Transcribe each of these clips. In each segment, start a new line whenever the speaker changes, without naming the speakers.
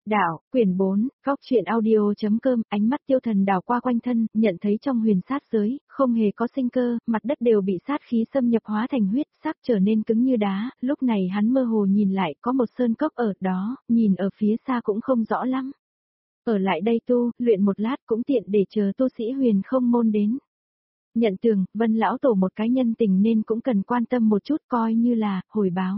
Đạo, quyển 4, góc truyện audio.com, ánh mắt Tiêu Thần đảo qua quanh thân, nhận thấy trong huyền sát giới, không hề có sinh cơ, mặt đất đều bị sát khí xâm nhập hóa thành huyết sắc trở nên cứng như đá, lúc này hắn mơ hồ nhìn lại có một sơn cốc ở đó, nhìn ở phía xa cũng không rõ lắm. Ở lại đây luyện một lát cũng tiện để chờ tu sĩ huyền không môn đến. Nhận tường, Vân lão tổ một cái nhân tình nên cũng cần quan tâm một chút coi như là hồi báo.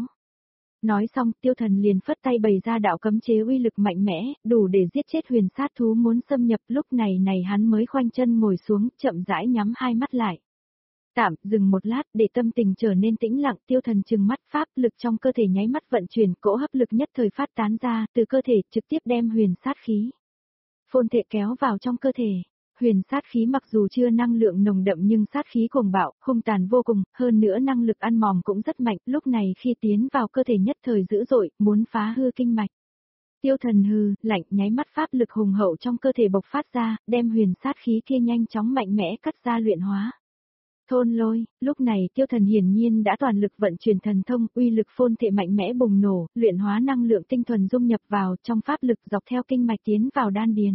Nói xong, Tiêu Thần liền phất tay bày ra đạo cấm chế uy lực mạnh mẽ, đủ để giết chết huyền sát thú muốn xâm nhập, lúc này hắn mới khoanh chân ngồi xuống, chậm rãi nhắm hai mắt lại. Tạm dừng một lát để tâm tình trở nên tĩnh lặng, Tiêu Thần trừng mắt, pháp lực trong cơ thể nháy mắt vận chuyển, cỗ hấp lực nhất thời phát tán ra, từ cơ thể trực tiếp đem huyền sát khí phồn thể kéo vào trong cơ thể. Huyền sát khí mặc dù chưa năng lượng nồng đậm nhưng sát khí cuồng bạo, hung tàn vô cùng, hơn nữa năng lực ăn mòn cũng rất mạnh, lúc này khi tiến vào cơ thể nhất thời dữ dội, muốn phá hư kinh mạch. Tiêu Thần hừ, lạnh, nháy mắt pháp lực hùng hậu trong cơ thể bộc phát ra, đem huyền sát khí kia nhanh chóng mạnh mẽ cắt ra luyện hóa. Thôn lôi, lúc này Tiêu Thần hiển nhiên đã toàn lực vận chuyển thần thông, uy lực phôn thể mạnh mẽ bùng nổ, luyện hóa năng lượng tinh thuần dung nhập vào trong pháp lực dọc theo kinh mạch tiến vào đan điền.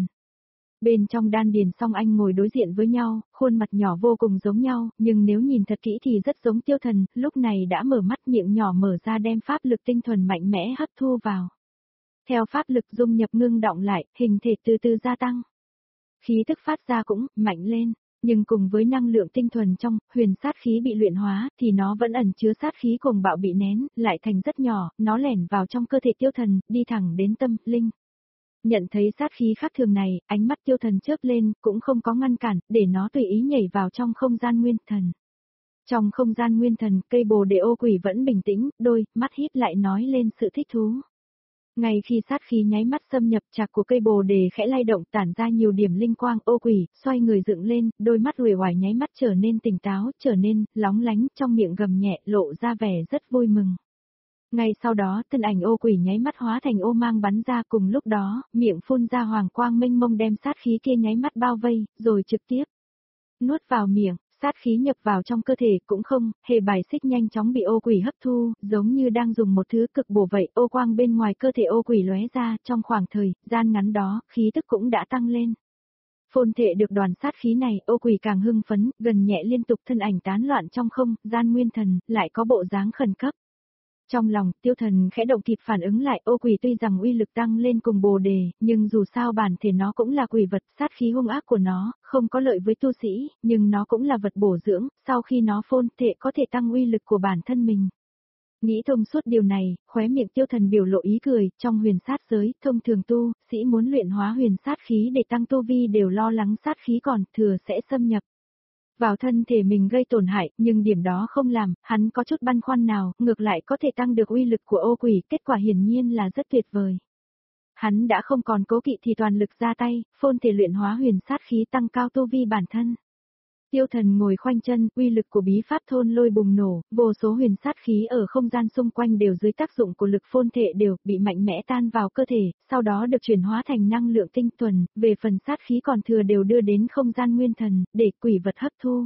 Bên trong đan điền Song Anh ngồi đối diện với nhau, khuôn mặt nhỏ vô cùng giống nhau, nhưng nếu nhìn thật kỹ thì rất giống Tiêu Thần, lúc này đã mở mắt, miệng nhỏ mở ra đem pháp lực tinh thuần mạnh mẽ hấp thu vào. Theo pháp lực dung nhập ngưng đọng lại, hình thể từ từ gia tăng. Khí tức phát ra cũng mạnh lên, nhưng cùng với năng lượng tinh thuần trong huyền sát khí bị luyện hóa thì nó vẫn ẩn chứa sát khí cuồng bạo bị nén, lại thành rất nhỏ, nó lẻn vào trong cơ thể Tiêu Thần, đi thẳng đến tâm linh. Nhận thấy sát khí khác thường này, ánh mắt Tiêu Thần chớp lên, cũng không có ngăn cản, để nó tùy ý nhảy vào trong không gian nguyên thần. Trong không gian nguyên thần, cây bồ đề ô quỷ vẫn bình tĩnh, đôi mắt híp lại nói lên sự thích thú. Ngay khi sát khí nháy mắt xâm nhập chạc của cây bồ đề khẽ lay động tản ra nhiều điểm linh quang, ô quỷ xoay người dựng lên, đôi mắt uể oải nháy mắt trở nên tỉnh táo, trở nên lóng lánh, trong miệng gầm nhẹ lộ ra vẻ rất vui mừng. Ngay sau đó, thân ảnh ô quỷ nháy mắt hóa thành ô mang bắn ra, cùng lúc đó, miệng phun ra hoàng quang mênh mông đem sát khí kia nháy mắt bao vây, rồi trực tiếp nuốt vào miệng, sát khí nhập vào trong cơ thể cũng không hề bài xích, nhanh chóng bị ô quỷ hấp thu, giống như đang dùng một thứ cực bổ vậy, ô quang bên ngoài cơ thể ô quỷ lóe ra, trong khoảng thời gian ngắn đó, khí tức cũng đã tăng lên. Phồn thể được đoàn sát khí này, ô quỷ càng hưng phấn, gần nhẹ liên tục, thân ảnh tán loạn trong không gian nguyên thần, lại có bộ dáng khẩn cấp. Trong lòng, Tiêu Thần khẽ động kịp phản ứng lại, ô quỷ tuy rằng uy lực tăng lên cùng bồ đề, nhưng dù sao bản thể nó cũng là quỷ vật, sát khí hung ác của nó, không có lợi với tu sĩ, nhưng nó cũng là vật bổ dưỡng, sau khi nó phôn thể có thể tăng uy lực của bản thân mình. Nghĩ thông suốt điều này, khóe miệng Tiêu Thần biểu lộ ý cười, trong huyền sát giới, thông thường tu sĩ muốn luyện hóa huyền sát khí để tăng tu vi đều lo lắng sát khí còn thừa sẽ xâm nhập vào thân thể mình gây tổn hại, nhưng điểm đó không làm, hắn có chút băn khoăn nào, ngược lại có thể tăng được uy lực của ô quỷ, kết quả hiển nhiên là rất tuyệt vời. Hắn đã không còn cố kỵ thì toàn lực ra tay, phôn thể luyện hóa huyền sát khí tăng cao tu vi bản thân. Tiêu Thần ngồi khoanh chân, uy lực của bí pháp thôn lôi bùng nổ, vô số huyền sát khí ở không gian xung quanh đều dưới tác dụng của lực phôn thể đều bị mạnh mẽ tan vào cơ thể, sau đó được chuyển hóa thành năng lượng tinh thuần, về phần sát khí còn thừa đều đưa đến không gian nguyên thần, để quỷ vật hấp thu.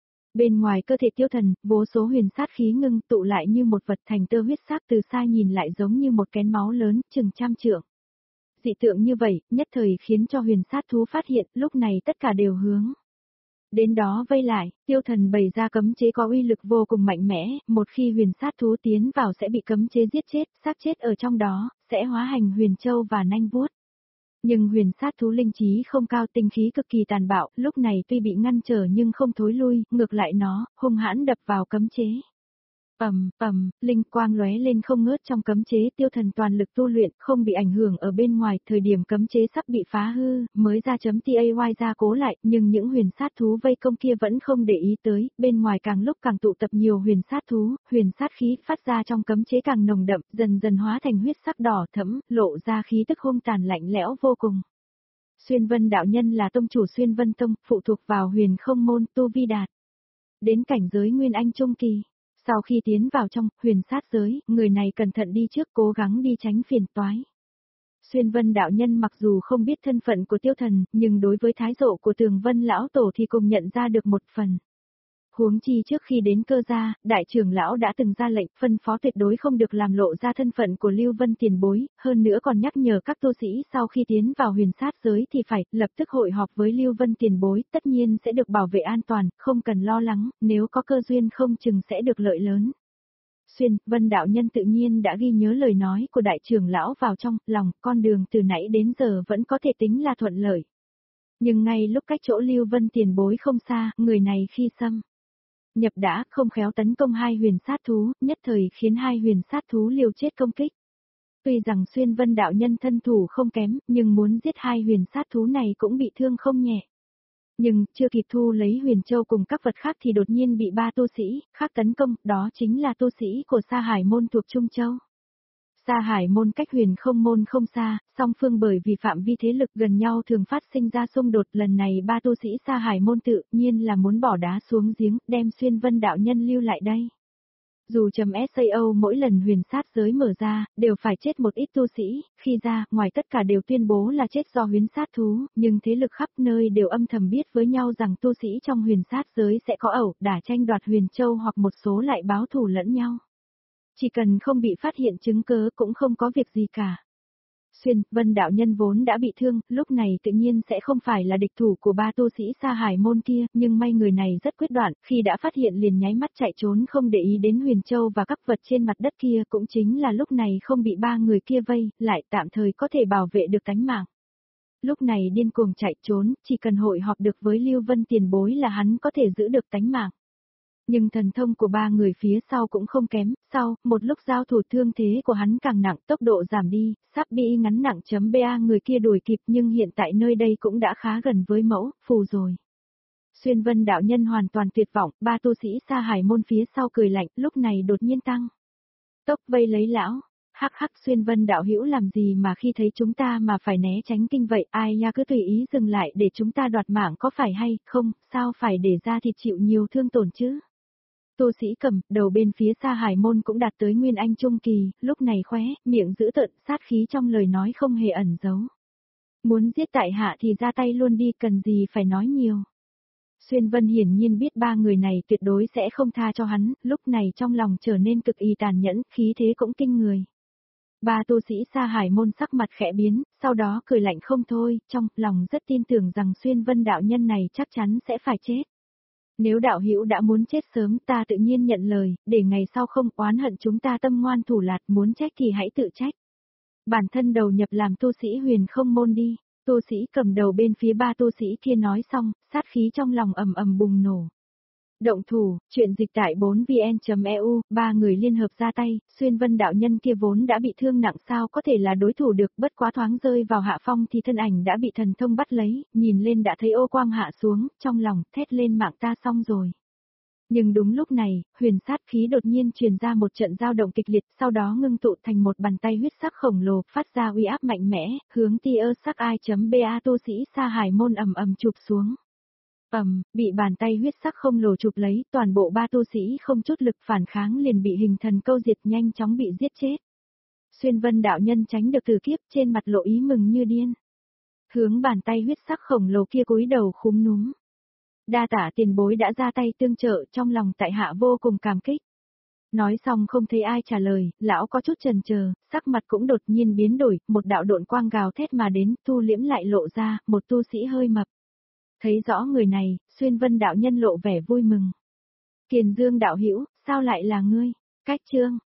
Bên ngoài cơ thể Tiêu Thần, vô số huyền sát khí ngưng tụ lại như một vật thành tơ huyết sắc, từ xa nhìn lại giống như một kén máu lớn, chừng trăm trượng. Dị tượng như vậy, nhất thời khiến cho huyền sát thú phát hiện, lúc này tất cả đều hướng đến đó vây lại. Tiêu Thần bày ra cấm chế có uy lực vô cùng mạnh mẽ, một khi huyền sát thú tiến vào sẽ bị cấm chế giết chết, xác chết ở trong đó, sẽ hóa hành huyền châu và nanh vuốt. Nhưng huyền sát thú linh trí không cao, tinh khí cực kỳ tàn bạo, lúc này tuy bị ngăn trở nhưng không thối lui, ngược lại nó, hung hãn đập vào cấm chế. Linh quang lóe lên không ngớt trong cấm chế, Tiêu Thần toàn lực tu luyện, không bị ảnh hưởng ở bên ngoài, thời điểm cấm chế sắp bị phá hư, mới ra chấm tay ra cố lại, nhưng những huyền sát thú vây công kia vẫn không để ý tới, bên ngoài càng lúc càng tụ tập nhiều huyền sát thú, huyền sát khí phát ra trong cấm chế càng nồng đậm, dần dần hóa thành huyết sắc đỏ thẫm, lộ ra khí tức hung tàn lạnh lẽo vô cùng. Xuyên Vân đạo nhân là tông chủ Xuyên Vân tông, phụ thuộc vào Huyền Không môn, tu vi đạt đến cảnh giới Nguyên Anh trung kỳ. Sau khi tiến vào trong huyền sát giới, người này cẩn thận đi trước, cố gắng đi tránh phiền toái. Xuyên Vân đạo nhân mặc dù không biết thân phận của Tiêu Thần, nhưng đối với thái độ của Tường Vân lão tổ thì cùng nhận ra được một phần. Huống chi trước khi đến Cơ gia, đại trưởng lão đã từng ra lệnh phân phó tuyệt đối không được làm lộ ra thân phận của Lưu Vân tiền bối, hơn nữa còn nhắc nhở các tu sĩ sau khi tiến vào huyền sát giới thì phải lập tức hội họp với Lưu Vân tiền bối, tất nhiên sẽ được bảo vệ an toàn, không cần lo lắng, nếu có cơ duyên không chừng sẽ được lợi lớn. Vân đạo nhân tự nhiên đã ghi nhớ lời nói của đại trưởng lão vào trong lòng, con đường từ nãy đến giờ vẫn có thể tính là thuận lợi. Nhưng ngay lúc cách chỗ Lưu Vân tiền bối không xa, người này khi xâm nhập đã không khéo tấn công hai huyền sát thú, nhất thời khiến hai huyền sát thú liều chết công kích. Tuy rằng Xuyên Vân đạo nhân thân thủ không kém, nhưng muốn giết hai huyền sát thú này cũng bị thương không nhẹ. Nhưng, chưa kịp thu lấy huyền châu cùng các vật khác thì đột nhiên bị ba tu sĩ khác tấn công, đó chính là tu sĩ của Sa Hải môn thuộc Trung Châu. Sa Hải môn cách huyền không môn không xa, song phương bởi vì phạm vi thế lực gần nhau thường phát sinh ra xung đột, lần này ba tu sĩ Sa Hải môn tự nhiên là muốn bỏ đá xuống giếng, đem Xuyên Vân đạo nhân lưu lại đây. Dù sao mỗi lần huyền sát giới mở ra, đều phải chết một ít tu sĩ, khi ra, ngoài tất cả đều tuyên bố là chết do huyền sát thú, nhưng thế lực khắp nơi đều âm thầm biết với nhau rằng tu sĩ trong huyền sát giới sẽ có ẩu, đả tranh đoạt huyền châu hoặc một số lại báo thù lẫn nhau. Chỉ cần không bị phát hiện chứng cớ cũng không có việc gì cả. Xuyên Vân đạo nhân vốn đã bị thương, lúc này tự nhiên sẽ không phải là địch thủ của ba tu sĩ Sa Hải môn kia, nhưng may người này rất quyết đoán, khi đã phát hiện liền nháy mắt chạy trốn không để ý đến huyền châu và các vật trên mặt đất kia, cũng chính là lúc này không bị ba người kia vây, lại tạm thời có thể bảo vệ được tánh mạng. Lúc này điên cuồng chạy trốn, chỉ cần hội họp được với Lưu Vân tiền bối là hắn có thể giữ được tánh mạng. Nhưng thần thông của ba người phía sau cũng không kém, sau, một lúc giao thủ thương thế của hắn càng nặng, tốc độ giảm đi, sắp bị ngắn nặng .ba người kia đuổi kịp nhưng hiện tại nơi đây cũng đã khá gần với mẫu, phù rồi. Xuyên Vân đạo nhân hoàn toàn tuyệt vọng, ba tu sĩ Sa Hải môn phía sau cười lạnh, lúc này đột nhiên tăng tốc vây lấy lão. Hắc hắc, Xuyên Vân đạo hữu làm gì mà khi thấy chúng ta mà phải né tránh kinh vậy, ai nha, cứ tùy ý dừng lại để chúng ta đoạt mạng có phải hay không, sao phải để ra thịt chịu nhiều thương tổn chứ. Tu sĩ Cầm, đầu bên phía Sa Hải môn cũng đạt tới Nguyên Anh trung kỳ, lúc này khóe miệng giữ tợn, sát khí trong lời nói không hề ẩn giấu. Muốn giết tại hạ thì ra tay luôn đi, cần gì phải nói nhiều. Xuyên Vân hiển nhiên biết ba người này tuyệt đối sẽ không tha cho hắn, lúc này trong lòng trở nên cực kỳ tàn nhẫn, khí thế cũng kinh người. Ba tu sĩ Sa Hải môn sắc mặt khẽ biến, sau đó cười lạnh không thôi, trong lòng rất tin tưởng rằng Xuyên Vân đạo nhân này chắc chắn sẽ phải chết. Nếu đạo hữu đã muốn chết sớm, ta tự nhiên nhận lời, để ngày sau không oán hận chúng ta tâm ngoan thủ lạt, muốn trách thì hãy tự trách. Bản thân đầu nhập làm tu sĩ huyền không môn đi. Tu sĩ cầm đầu bên phía ba tu sĩ kia nói xong, sát khí trong lòng ầm ầm bùng nổ. Động thủ, chuyện dịch tại 4vn.eu, ba người liên hợp ra tay, Xuyên Vân đạo nhân kia vốn đã bị thương nặng sao có thể là đối thủ được, bất quá thoáng rơi vào hạ phong thì thân ảnh đã bị thần thông bắt lấy, nhìn lên đã thấy ô quang hạ xuống, trong lòng thét lên mạng ta xong rồi. Nhưng đúng lúc này, huyền sát khí đột nhiên truyền ra một trận dao động kịch liệt, sau đó ngưng tụ thành một bàn tay huyết sắc khổng lồ, phát ra uy áp mạnh mẽ, hướng tia sắc ai.ba tu sĩ Sa Hải môn ầm ầm chụp xuống. Bị bàn tay huyết sắc không lồ chụp lấy, toàn bộ ba tu sĩ không chút lực phản kháng liền bị hình thần câu diệt, nhanh chóng bị giết chết. Xuyên Vân đạo nhân tránh được từ kiếp, trên mặt lộ ý mừng như điên. Hướng bàn tay huyết sắc khổng lồ kia cúi đầu khúm núm. Đa tả tiền bối đã ra tay tương trợ, trong lòng tại hạ vô cùng cảm kích. Nói xong không thấy ai trả lời, lão có chút chần chờ, sắc mặt cũng đột nhiên biến đổi, một đạo độn quang gào thét mà đến, thu liễm lại lộ ra, một tu sĩ hơi mập. Thấy rõ người này, Xuyên Vân đạo nhân lộ vẻ vui mừng. Kiền Dương đạo hữu, sao lại là ngươi? Cách chương